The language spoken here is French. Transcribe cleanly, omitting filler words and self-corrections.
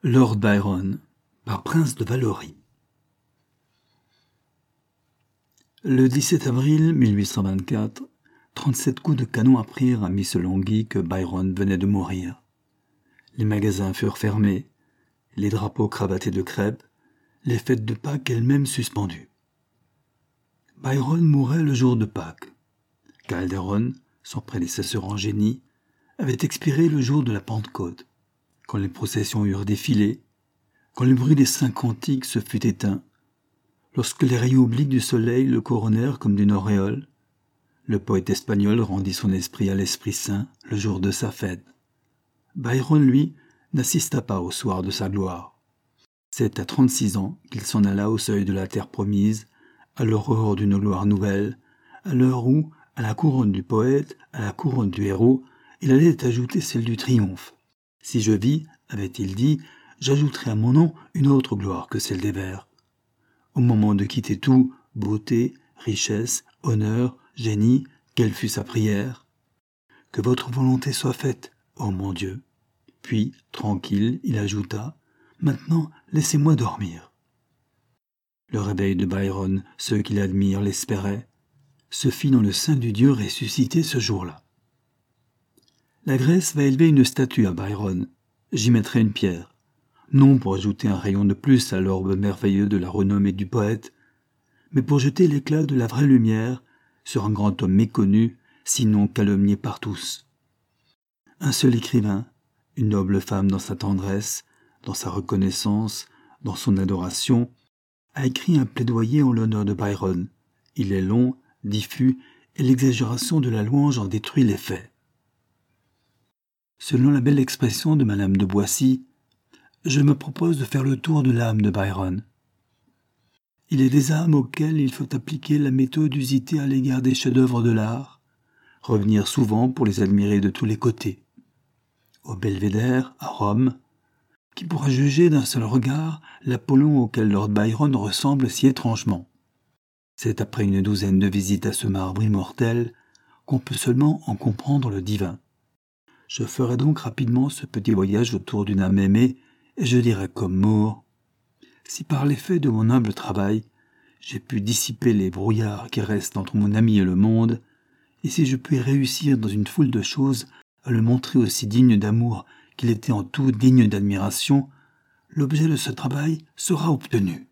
Lord Byron, par Prince de Valory. Le 17 avril 1824, 37 coups de canon apprirent à Missolonghi que Byron venait de mourir. Les magasins furent fermés, les drapeaux cravatés de crêpe, les fêtes de Pâques elles-mêmes suspendues. Byron mourait le jour de Pâques. Calderon, son prédécesseur en génie, avait expiré le jour de la Pentecôte, quand les processions eurent défilé, quand le bruit des saints cantiques se fut éteint, lorsque les rayons obliques du soleil le couronnèrent comme d'une auréole, le poète espagnol rendit son esprit à l'Esprit Saint le jour de sa fête. Byron, lui, n'assista pas au soir de sa gloire. C'est à 36 ans qu'il s'en alla au seuil de la terre promise, à l'aurore d'une gloire nouvelle, à l'heure où, à la couronne du poète, à la couronne du héros, il allait ajouter celle du triomphe. « Si je vis, avait-il dit, j'ajouterai à mon nom une autre gloire que celle des vers. Au moment de quitter tout, beauté, richesse, honneur, génie, quelle fut sa prière? Que votre volonté soit faite, ô mon Dieu. Puis, tranquille, il ajouta, maintenant, laissez-moi dormir. Le réveil de Byron, ceux qui l'admirent l'espéraient, se fit dans le sein du Dieu ressuscité ce jour-là. La Grèce va élever une statue à Byron. J'y mettrai une pierre. Non pour ajouter un rayon de plus à l'orbe merveilleux de la renommée du poète, mais pour jeter l'éclat de la vraie lumière sur un grand homme méconnu, sinon calomnié par tous. Un seul écrivain, une noble femme dans sa tendresse, dans sa reconnaissance, dans son adoration, a écrit un plaidoyer en l'honneur de Byron. Il est long, diffus, et l'exagération de la louange en détruit l'effet. Selon la belle expression de Madame de Boissy, je me propose de faire le tour de l'âme de Byron. Il est des âmes auxquelles il faut appliquer la méthode usitée à l'égard des chefs-d'œuvre de l'art, revenir souvent pour les admirer de tous les côtés. Au Belvédère, à Rome, qui pourra juger d'un seul regard l'Apollon auquel Lord Byron ressemble si étrangement. C'est après une douzaine de visites à ce marbre immortel qu'on peut seulement en comprendre le divin. Je ferai donc rapidement ce petit voyage autour d'une âme aimée, et je dirai comme Moore, si par l'effet de mon humble travail, j'ai pu dissiper les brouillards qui restent entre mon ami et le monde, et si je puis réussir dans une foule de choses à le montrer aussi digne d'amour qu'il était en tout digne d'admiration, l'objet de ce travail sera obtenu.